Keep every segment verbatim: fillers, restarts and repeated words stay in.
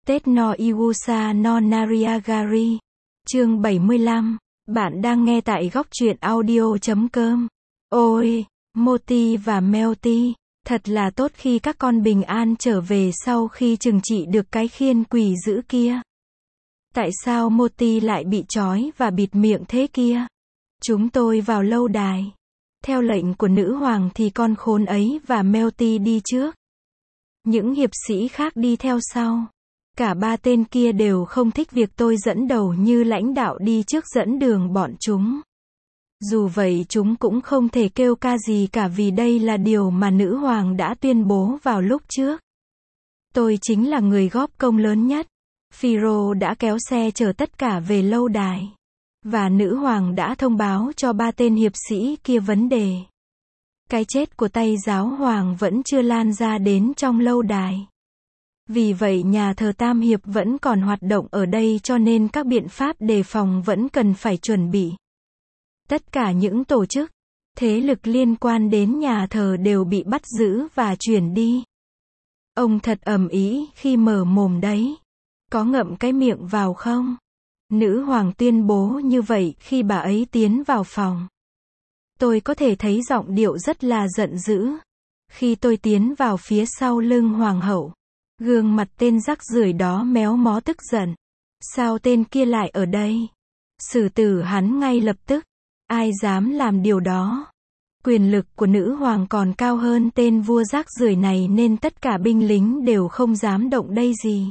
Tết no Iwusa no Nariagari. Chương bảy mươi lăm. Bạn đang nghe tại góc truyện audio chấm com. Ôi, Moti và Melty, thật là tốt khi các con bình an trở về sau khi trừng trị được cái khiên quỷ dữ kia. Tại sao Moti lại bị trói và bịt miệng thế kia? Chúng tôi vào lâu đài. Theo lệnh của nữ hoàng thì con khốn ấy và Melty đi trước. Những hiệp sĩ khác đi theo sau. Cả ba tên kia đều không thích việc tôi dẫn đầu như lãnh đạo đi trước dẫn đường bọn chúng. Dù vậy chúng cũng không thể kêu ca gì cả vì đây là điều mà nữ hoàng đã tuyên bố vào lúc trước. Tôi chính là người góp công lớn nhất. Phiro đã kéo xe chở tất cả về lâu đài. Và nữ hoàng đã thông báo cho ba tên hiệp sĩ kia vấn đề. Cái chết của Tây giáo hoàng vẫn chưa lan ra đến trong lâu đài. Vì vậy nhà thờ Tam Hiệp vẫn còn hoạt động ở đây cho nên các biện pháp đề phòng vẫn cần phải chuẩn bị. Tất cả những tổ chức, thế lực liên quan đến nhà thờ đều bị bắt giữ và chuyển đi. Ông thật ầm ĩ khi mở mồm đấy. Có ngậm cái miệng vào không? Nữ hoàng tuyên bố như vậy khi bà ấy tiến vào phòng. Tôi có thể thấy giọng điệu rất là giận dữ. Khi tôi tiến vào phía sau lưng hoàng hậu, gương mặt tên rắc rưởi đó méo mó tức giận. Sao tên kia lại ở đây? Xử tử hắn ngay lập tức. Ai dám làm điều đó? Quyền lực của nữ hoàng còn cao hơn tên vua rác rưởi này nên tất cả binh lính đều không dám động đây gì.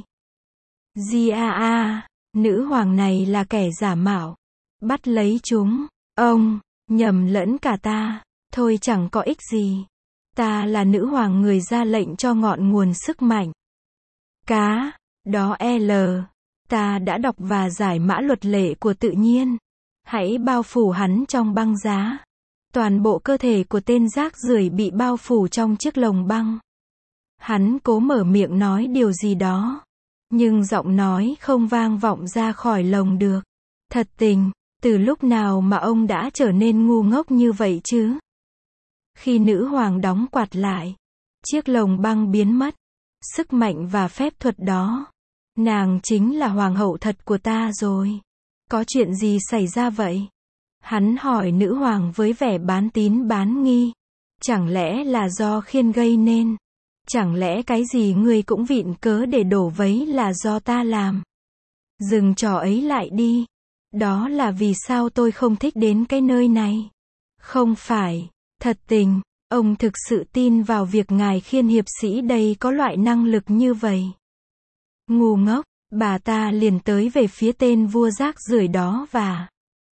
Gia a, nữ hoàng này là kẻ giả mạo. Bắt lấy chúng. Ông, nhầm lẫn cả ta. Thôi chẳng có ích gì. Ta là nữ hoàng người ra lệnh cho ngọn nguồn sức mạnh. Cá, đó L. Ta đã đọc và giải mã luật lệ của tự nhiên. Hãy bao phủ hắn trong băng giá. Toàn bộ cơ thể của tên rác rưởi bị bao phủ trong chiếc lồng băng. Hắn cố mở miệng nói điều gì đó. Nhưng giọng nói không vang vọng ra khỏi lồng được. Thật tình, từ lúc nào mà ông đã trở nên ngu ngốc như vậy chứ? Khi nữ hoàng đóng quạt lại, chiếc lồng băng biến mất. Sức mạnh và phép thuật đó. Nàng chính là hoàng hậu thật của ta rồi. Có chuyện gì xảy ra vậy? Hắn hỏi nữ hoàng với vẻ bán tín bán nghi. Chẳng lẽ là do khiên gây nên? Chẳng lẽ cái gì ngươi cũng vịn cớ để đổ vấy là do ta làm? Dừng trò ấy lại đi. Đó là vì sao tôi không thích đến cái nơi này. Không phải, thật tình, ông thực sự tin vào việc ngài khiên hiệp sĩ đây có loại năng lực như vậy. Ngu ngốc, bà ta liền tới về phía tên vua rác rưởi đó và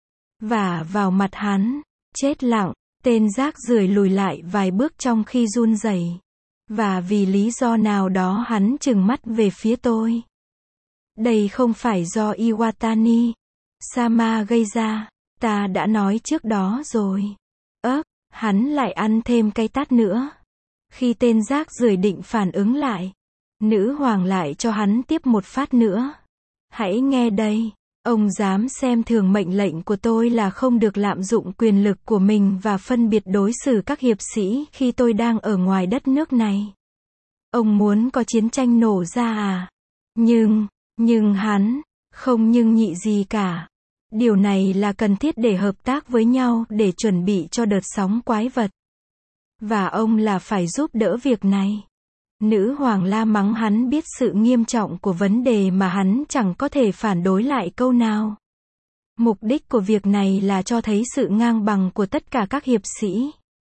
vả vào mặt hắn. Chết lặng, tên rác rưởi lùi lại vài bước trong khi run rẩy. Và vì lý do nào đó hắn trừng mắt về phía tôi. Đây không phải do Iwatani Sama gây ra, ta đã nói trước đó rồi. Ớp, hắn lại ăn thêm cái tát nữa. Khi tên rác rưởi định phản ứng lại, nữ hoàng lại cho hắn tiếp một phát nữa. Hãy nghe đây, ông dám xem thường mệnh lệnh của tôi là không được lạm dụng quyền lực của mình và phân biệt đối xử các hiệp sĩ khi tôi đang ở ngoài đất nước này. Ông muốn có chiến tranh nổ ra à? Nhưng, nhưng hắn, không nhưng nhị gì cả. Điều này là cần thiết để hợp tác với nhau để chuẩn bị cho đợt sóng quái vật. Và ông là phải giúp đỡ việc này. Nữ hoàng la mắng hắn biết sự nghiêm trọng của vấn đề mà hắn chẳng có thể phản đối lại câu nào. Mục đích của việc này là cho thấy sự ngang bằng của tất cả các hiệp sĩ.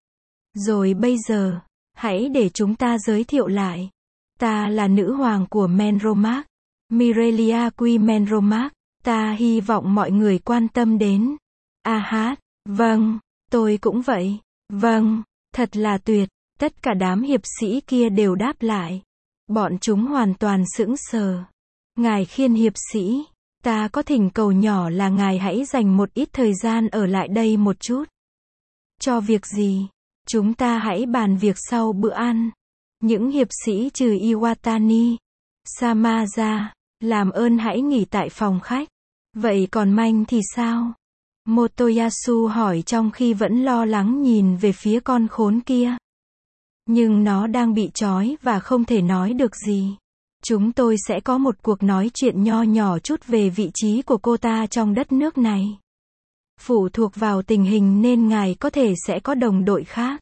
Rồi bây giờ, hãy để chúng ta giới thiệu lại. Ta là nữ hoàng của Menromark, Mirelia Quy Menromark. Ta hy vọng mọi người quan tâm đến. A hát, vâng, tôi cũng vậy. Vâng, thật là tuyệt. Tất cả đám hiệp sĩ kia đều đáp lại. Bọn chúng hoàn toàn sững sờ. Ngài khiên hiệp sĩ, ta có thỉnh cầu nhỏ là ngài hãy dành một ít thời gian ở lại đây một chút. Cho việc gì? Chúng ta hãy bàn việc sau bữa ăn. Những hiệp sĩ trừ Iwatani Sama ra, làm ơn hãy nghỉ tại phòng khách. Vậy còn Manh thì sao? Motoyasu hỏi trong khi vẫn lo lắng nhìn về phía con khốn kia. Nhưng nó đang bị trói và không thể nói được gì. Chúng tôi sẽ có một cuộc nói chuyện nho nhỏ chút về vị trí của cô ta trong đất nước này. Phụ thuộc vào tình hình nên ngài có thể sẽ có đồng đội khác.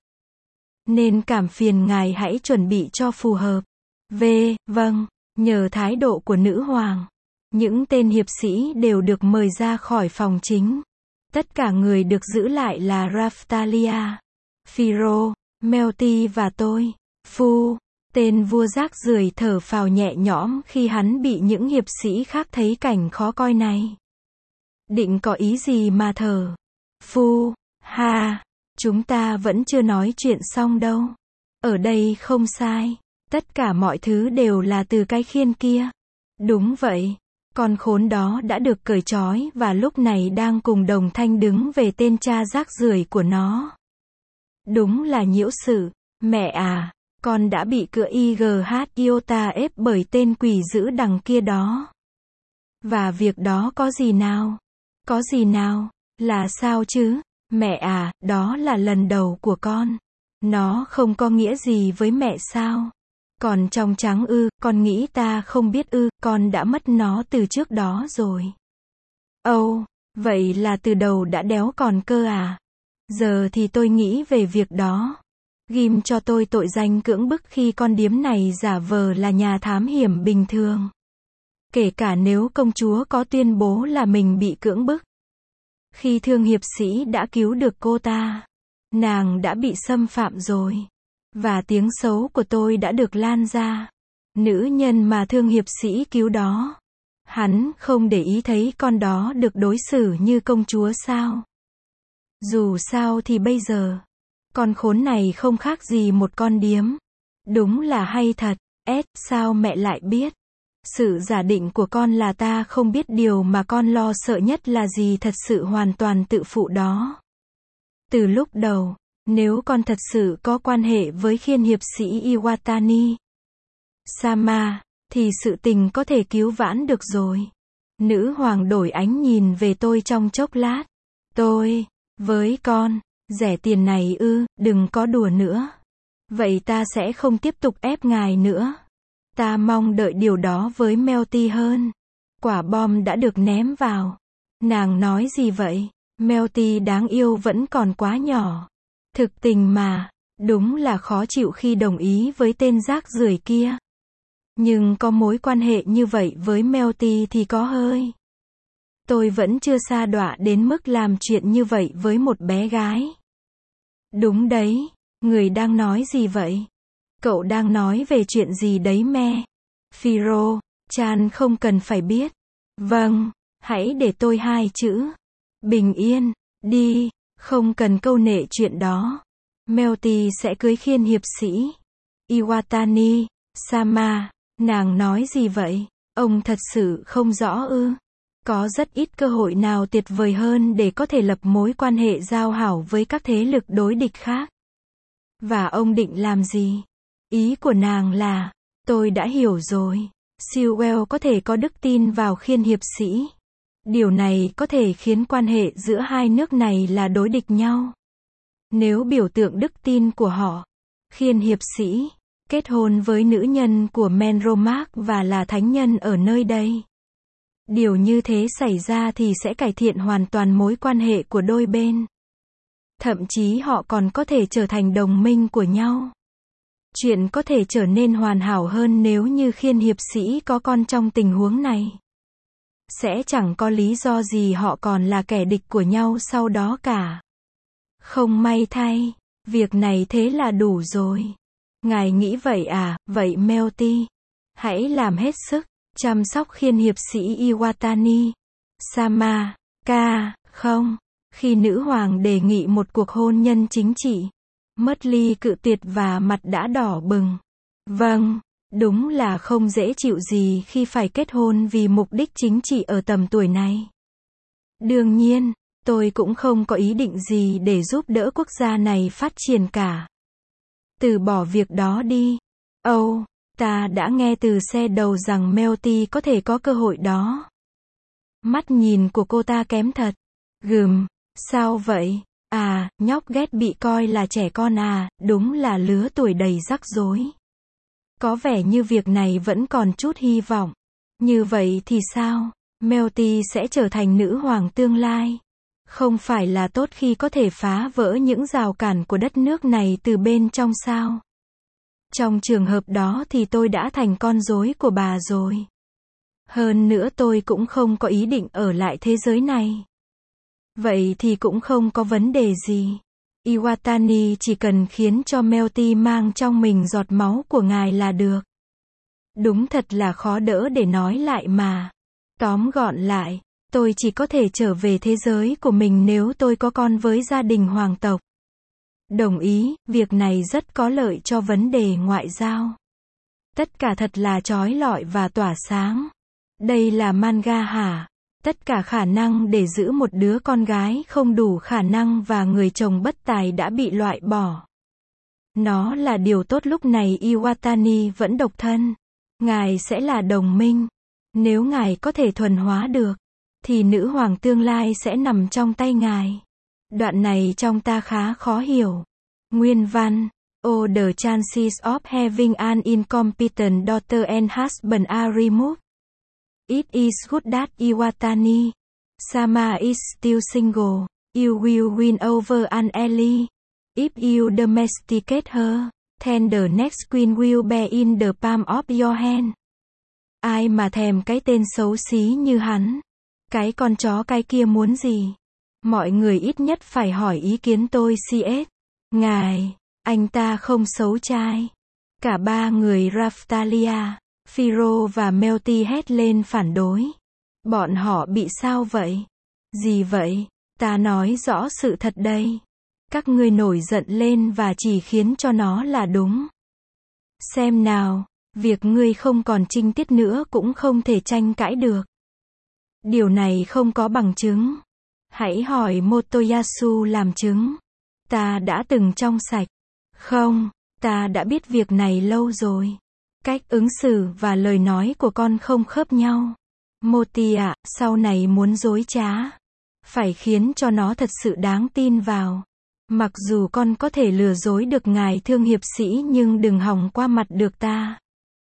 Nên cảm phiền ngài hãy chuẩn bị cho phù hợp. V. Vâng, nhờ thái độ của nữ hoàng, những tên hiệp sĩ đều được mời ra khỏi phòng chính. Tất cả người được giữ lại là Raftalia, Phiro, Melty và tôi. Phu, tên vua rác rưởi thở phào nhẹ nhõm khi hắn bị những hiệp sĩ khác thấy cảnh khó coi này. Định có ý gì mà thở? Phu, ha, chúng ta vẫn chưa nói chuyện xong đâu. Ở đây không sai. Tất cả mọi thứ đều là từ cái khiên kia. Đúng vậy. Con khốn đó đã được cởi trói và lúc này đang cùng Đồng Thanh đứng về tên cha rác rưởi của nó. Đúng là nhiễu sự. Mẹ à, con đã bị cựa i giê hát Iota ép bởi tên quỷ dữ đằng kia đó. Và việc đó có gì nào? Có gì nào? Là sao chứ? Mẹ à, đó là lần đầu của con. Nó không có nghĩa gì với mẹ sao? Còn trong trắng ư, con nghĩ ta không biết ư, con đã mất nó từ trước đó rồi. Âu, oh, vậy là từ đầu đã đéo còn cơ à? Giờ thì tôi nghĩ về việc đó. Ghim cho tôi tội danh cưỡng bức khi con điếm này giả vờ là nhà thám hiểm bình thường. Kể cả nếu công chúa có tuyên bố là mình bị cưỡng bức. Khi thương hiệp sĩ đã cứu được cô ta, nàng đã bị xâm phạm rồi. Và tiếng xấu của tôi đã được lan ra. Nữ nhân mà thương hiệp sĩ cứu đó, hắn không để ý thấy con đó được đối xử như công chúa sao? Dù sao thì bây giờ, con khốn này không khác gì một con điếm. Đúng là hay thật. S, sao mẹ lại biết? Sự giả định của con là ta không biết điều mà con lo sợ nhất là gì thật sự hoàn toàn tự phụ đó. Từ lúc đầu, nếu con thật sự có quan hệ với khiên hiệp sĩ Iwatani Sama, thì sự tình có thể cứu vãn được rồi. Nữ hoàng đổi ánh nhìn về tôi trong chốc lát. Tôi, với con, rẻ tiền này ư, đừng có đùa nữa. Vậy ta sẽ không tiếp tục ép ngài nữa. Ta mong đợi điều đó với Melty hơn. Quả bom đã được ném vào. Nàng nói gì vậy? Melty đáng yêu vẫn còn quá nhỏ. Thực tình mà, đúng là khó chịu khi đồng ý với tên rác rưởi kia. Nhưng có mối quan hệ như vậy với Melty thì có hơi. Tôi vẫn chưa sa đọa đến mức làm chuyện như vậy với một bé gái. Đúng đấy, người đang nói gì vậy? Cậu đang nói về chuyện gì đấy me? Phiro, Chan không cần phải biết. Vâng, hãy để tôi hai chữ. Bình yên, đi, không cần câu nệ chuyện đó. Melty sẽ cưới khiên hiệp sĩ Iwatani Sama, nàng nói gì vậy? Ông thật sự không rõ ư? Có rất ít cơ hội nào tuyệt vời hơn để có thể lập mối quan hệ giao hảo với các thế lực đối địch khác. Và ông định làm gì? Ý của nàng là, tôi đã hiểu rồi. Sewell có thể có đức tin vào khiên hiệp sĩ. Điều này có thể khiến quan hệ giữa hai nước này là đối địch nhau. Nếu biểu tượng đức tin của họ, khiên hiệp sĩ, kết hôn với nữ nhân của Menromark và là thánh nhân ở nơi đây. Điều như thế xảy ra thì sẽ cải thiện hoàn toàn mối quan hệ của đôi bên. Thậm chí họ còn có thể trở thành đồng minh của nhau. Chuyện có thể trở nên hoàn hảo hơn nếu như khiên hiệp sĩ có con trong tình huống này. Sẽ chẳng có lý do gì họ còn là kẻ địch của nhau sau đó cả. Không may thay, việc này thế là đủ rồi. Ngài nghĩ vậy à? Vậy Melty, hãy làm hết sức chăm sóc khiên hiệp sĩ Iwatani Sama. Ca, không. Khi nữ hoàng đề nghị một cuộc hôn nhân chính trị, Murtley cự tuyệt và mặt đã đỏ bừng. Vâng, đúng là không dễ chịu gì khi phải kết hôn vì mục đích chính trị ở tầm tuổi này. Đương nhiên, tôi cũng không có ý định gì để giúp đỡ quốc gia này phát triển cả. Từ bỏ việc đó đi. Âu, oh, ta đã nghe từ xe đầu rằng Melty có thể có cơ hội đó. Mắt nhìn của cô ta kém thật. Gừm, sao vậy? À, nhóc ghét bị coi là trẻ con à, đúng là lứa tuổi đầy rắc rối. Có vẻ như việc này vẫn còn chút hy vọng. Như vậy thì sao? Melty sẽ trở thành nữ hoàng tương lai. Không phải là tốt khi có thể phá vỡ những rào cản của đất nước này từ bên trong sao? Trong trường hợp đó thì tôi đã thành con rối của bà rồi. Hơn nữa tôi cũng không có ý định ở lại thế giới này. Vậy thì cũng không có vấn đề gì. Iwatani chỉ cần khiến cho Melty mang trong mình giọt máu của ngài là được. Đúng thật là khó đỡ để nói lại mà. Tóm gọn lại, tôi chỉ có thể trở về thế giới của mình nếu tôi có con với gia đình hoàng tộc. Đồng ý, việc này rất có lợi cho vấn đề ngoại giao. Tất cả thật là chói lọi và tỏa sáng. Đây là manga hả? Tất cả khả năng để giữ một đứa con gái không đủ khả năng và người chồng bất tài đã bị loại bỏ. Nó là điều tốt lúc này Iwatani vẫn độc thân. Ngài sẽ là đồng minh. Nếu ngài có thể thuần hóa được, thì nữ hoàng tương lai sẽ nằm trong tay ngài. Đoạn này trong ta khá khó hiểu. Nguyên văn. All the chances of having an incompetent daughter and husband are removed. It is good that Iwatani Sama is still single. You will win over an Ellie. If you domesticate her, then the next queen will be in the palm of your hand. Ai mà thèm cái tên xấu xí như hắn. Cái con chó cái kia muốn gì? Mọi người ít nhất phải hỏi ý kiến tôi xê ét. Ngài, anh ta không xấu trai. Cả ba người Raftalia, Phiro và Melty hét lên phản đối. Bọn họ bị sao vậy? Gì vậy? Ta nói rõ sự thật đây. Các ngươi nổi giận lên và chỉ khiến cho nó là đúng. Xem nào, việc ngươi không còn trinh tiết nữa cũng không thể tranh cãi được. Điều này không có bằng chứng. Hãy hỏi Motoyasu làm chứng. Ta đã từng trong sạch. Không, ta đã biết việc này lâu rồi. Cách ứng xử và lời nói của con không khớp nhau. Moti ạ, sau này muốn dối trá, phải khiến cho nó thật sự đáng tin vào. Mặc dù con có thể lừa dối được ngài thương hiệp sĩ nhưng đừng hòng qua mặt được ta.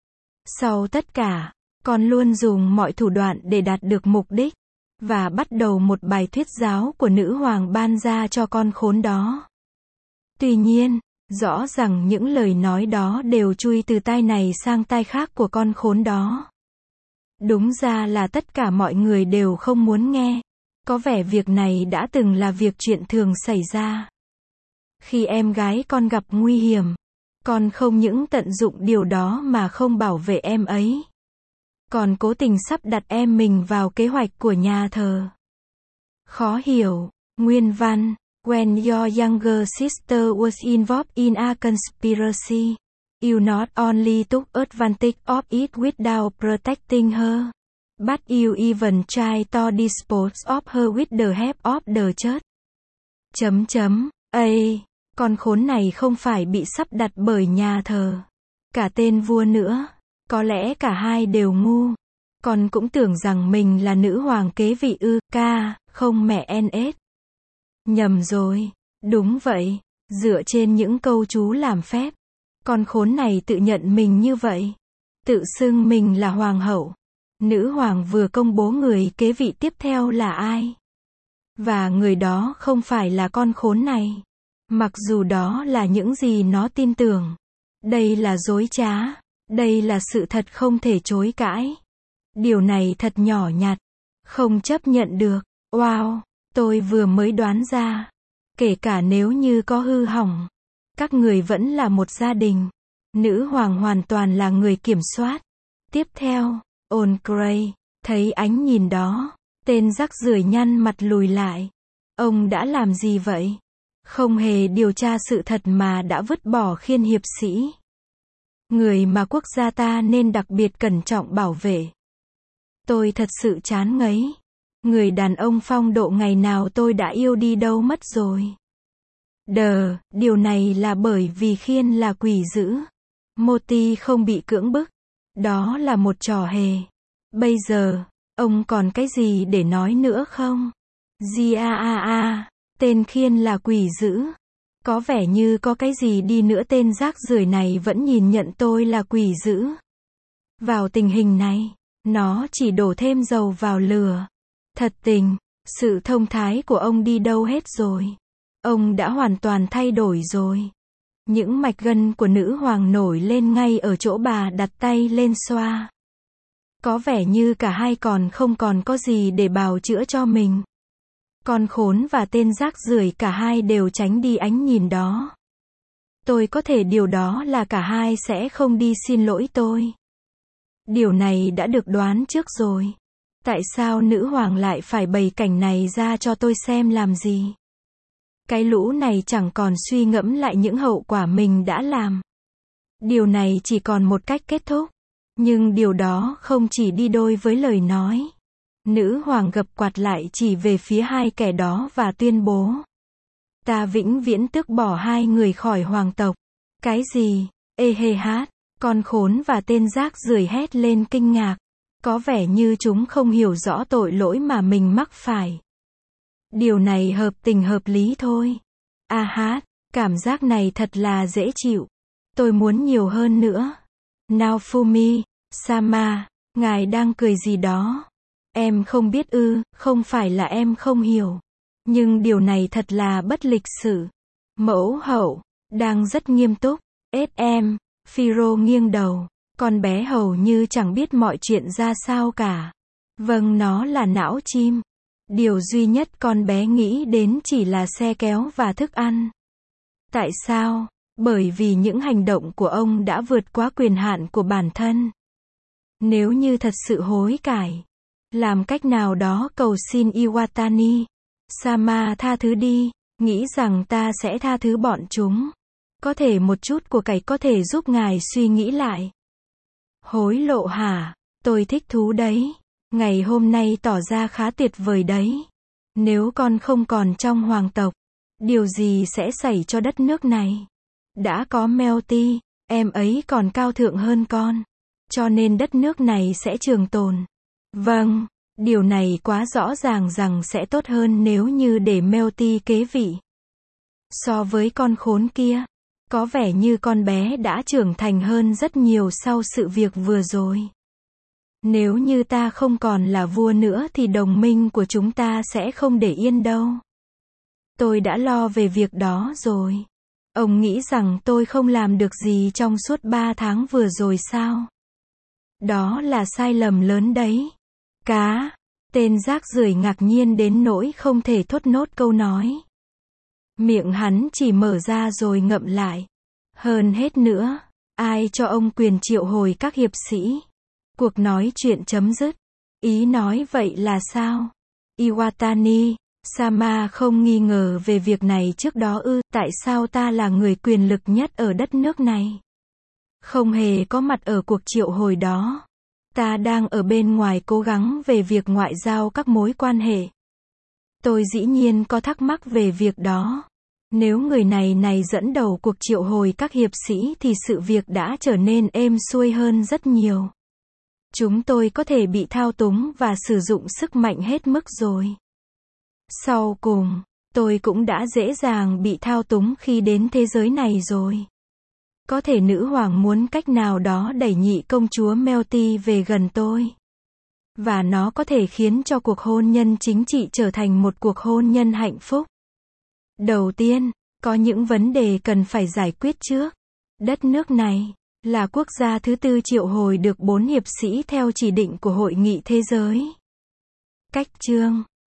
Sau tất cả, con luôn dùng mọi thủ đoạn để đạt được mục đích. Và bắt đầu một bài thuyết giáo của nữ hoàng ban ra cho con khốn đó. Tuy nhiên, rõ ràng những lời nói đó đều chui từ tai này sang tai khác của con khốn đó. Đúng ra là tất cả mọi người đều không muốn nghe. Có vẻ việc này đã từng là việc chuyện thường xảy ra. Khi em gái con gặp nguy hiểm, con không những tận dụng điều đó mà không bảo vệ em ấy, còn cố tình sắp đặt em mình vào kế hoạch của nhà thờ. Khó hiểu. Nguyên văn. When your younger sister was involved in a conspiracy, you not only took advantage of it without protecting her, but you even tried to dispose of her with the help of the church. Chấm chấm. Ây, con khốn này không phải bị sắp đặt bởi nhà thờ. Cả tên vua nữa. Có lẽ cả hai đều ngu. Con cũng tưởng rằng mình là nữ hoàng kế vị ư, ca, không mẹ en ét. Nhầm rồi. Đúng vậy. Dựa trên những câu chú làm phép, con khốn này tự nhận mình như vậy. Tự xưng mình là hoàng hậu. Nữ hoàng vừa công bố người kế vị tiếp theo là ai. Và người đó không phải là con khốn này. Mặc dù đó là những gì nó tin tưởng. Đây là dối trá. Đây là sự thật không thể chối cãi. Điều này thật nhỏ nhặt. Không chấp nhận được. Wow, tôi vừa mới đoán ra. Kể cả nếu như có hư hỏng, các người vẫn là một gia đình. Nữ hoàng hoàn toàn là người kiểm soát. Tiếp theo, Ôn Gray, thấy ánh nhìn đó, tên rắc rưởi nhăn mặt lùi lại. Ông đã làm gì vậy? Không hề điều tra sự thật mà đã vứt bỏ khiên hiệp sĩ. Người mà quốc gia ta nên đặc biệt cẩn trọng bảo vệ. Tôi thật sự chán ngấy. Người đàn ông phong độ ngày nào tôi đã yêu đi đâu mất rồi. Đờ, điều này là bởi vì khiên là quỷ dữ. Moti không bị cưỡng bức. Đó là một trò hề. Bây giờ, ông còn cái gì để nói nữa không? Gia a a, tên khiên là quỷ dữ. Có vẻ như có cái gì đi nữa tên rác rưởi này vẫn nhìn nhận tôi là quỷ dữ. Vào tình hình này, nó chỉ đổ thêm dầu vào lửa. Thật tình, sự thông thái của ông đi đâu hết rồi? Ông đã hoàn toàn thay đổi rồi. Những mạch gân của nữ hoàng nổi lên ngay ở chỗ bà đặt tay lên xoa. Có vẻ như cả hai còn không còn có gì để bào chữa cho mình. Con khốn và tên rác rưởi cả hai đều tránh đi ánh nhìn đó. Tôi có thể điều đó là cả hai sẽ không đi xin lỗi tôi. Điều này đã được đoán trước rồi. Tại sao nữ hoàng lại phải bày cảnh này ra cho tôi xem làm gì? Cái lũ này chẳng còn suy ngẫm lại những hậu quả mình đã làm. Điều này chỉ còn một cách kết thúc. Nhưng điều đó không chỉ đi đôi với lời nói. Nữ hoàng gập quạt lại chỉ về phía hai kẻ đó và tuyên bố. Ta vĩnh viễn tước bỏ hai người khỏi hoàng tộc. Cái gì? Ê hê hát. Con khốn và tên rác rưởi hét lên kinh ngạc. Có vẻ như chúng không hiểu rõ tội lỗi mà mình mắc phải. Điều này hợp tình hợp lý thôi. A hát, cảm giác này thật là dễ chịu. Tôi muốn nhiều hơn nữa. Naofumi, Sama, ngài đang cười gì đó? Em không biết ư, không phải là em không hiểu. Nhưng điều này thật là bất lịch sự. Mẫu hậu, đang rất nghiêm túc. ét em, Phiro nghiêng đầu. Con bé hầu như chẳng biết mọi chuyện ra sao cả. Vâng, nó là não chim. Điều duy nhất con bé nghĩ đến chỉ là xe kéo và thức ăn. Tại sao? Bởi vì những hành động của ông đã vượt quá quyền hạn của bản thân. Nếu như thật sự hối cải, làm cách nào đó cầu xin Iwatani Sama tha thứ đi, nghĩ rằng ta sẽ tha thứ bọn chúng. Có thể một chút của cải có thể giúp ngài suy nghĩ lại. Hối lộ hả? Tôi thích thú đấy. Ngày hôm nay tỏ ra khá tuyệt vời đấy. Nếu con không còn trong hoàng tộc, điều gì sẽ xảy cho đất nước này? Đã có Melty, em ấy còn cao thượng hơn con. Cho nên đất nước này sẽ trường tồn. Vâng, điều này quá rõ ràng rằng sẽ tốt hơn nếu như để Melty kế vị. So với con khốn kia, có vẻ như con bé đã trưởng thành hơn rất nhiều sau sự việc vừa rồi. Nếu như ta không còn là vua nữa thì đồng minh của chúng ta sẽ không để yên đâu. Tôi đã lo về việc đó rồi. Ông nghĩ rằng tôi không làm được gì trong suốt ba tháng vừa rồi sao? Đó là sai lầm lớn đấy. Cá. Tên rác rưởi ngạc nhiên đến nỗi không thể thốt nốt câu nói. Miệng hắn chỉ mở ra rồi ngậm lại. Hơn hết nữa, ai cho ông quyền triệu hồi các hiệp sĩ? Cuộc nói chuyện chấm dứt. Ý nói vậy là sao? Iwatani Sama không nghi ngờ về việc này trước đó ư? Tại sao ta là người quyền lực nhất ở đất nước này? Không hề có mặt ở cuộc triệu hồi đó. Ta đang ở bên ngoài cố gắng về việc ngoại giao các mối quan hệ. Tôi dĩ nhiên có thắc mắc về việc đó. Nếu người này này dẫn đầu cuộc triệu hồi các hiệp sĩ thì sự việc đã trở nên êm xuôi hơn rất nhiều. Chúng tôi có thể bị thao túng và sử dụng sức mạnh hết mức rồi. Sau cùng, tôi cũng đã dễ dàng bị thao túng khi đến thế giới này rồi. Có thể nữ hoàng muốn cách nào đó đẩy nhị công chúa Melty về gần tôi. Và nó có thể khiến cho cuộc hôn nhân chính trị trở thành một cuộc hôn nhân hạnh phúc. Đầu tiên, có những vấn đề cần phải giải quyết trước. Đất nước này là quốc gia thứ tư triệu hồi được bốn hiệp sĩ theo chỉ định của Hội nghị Thế giới. Cách chương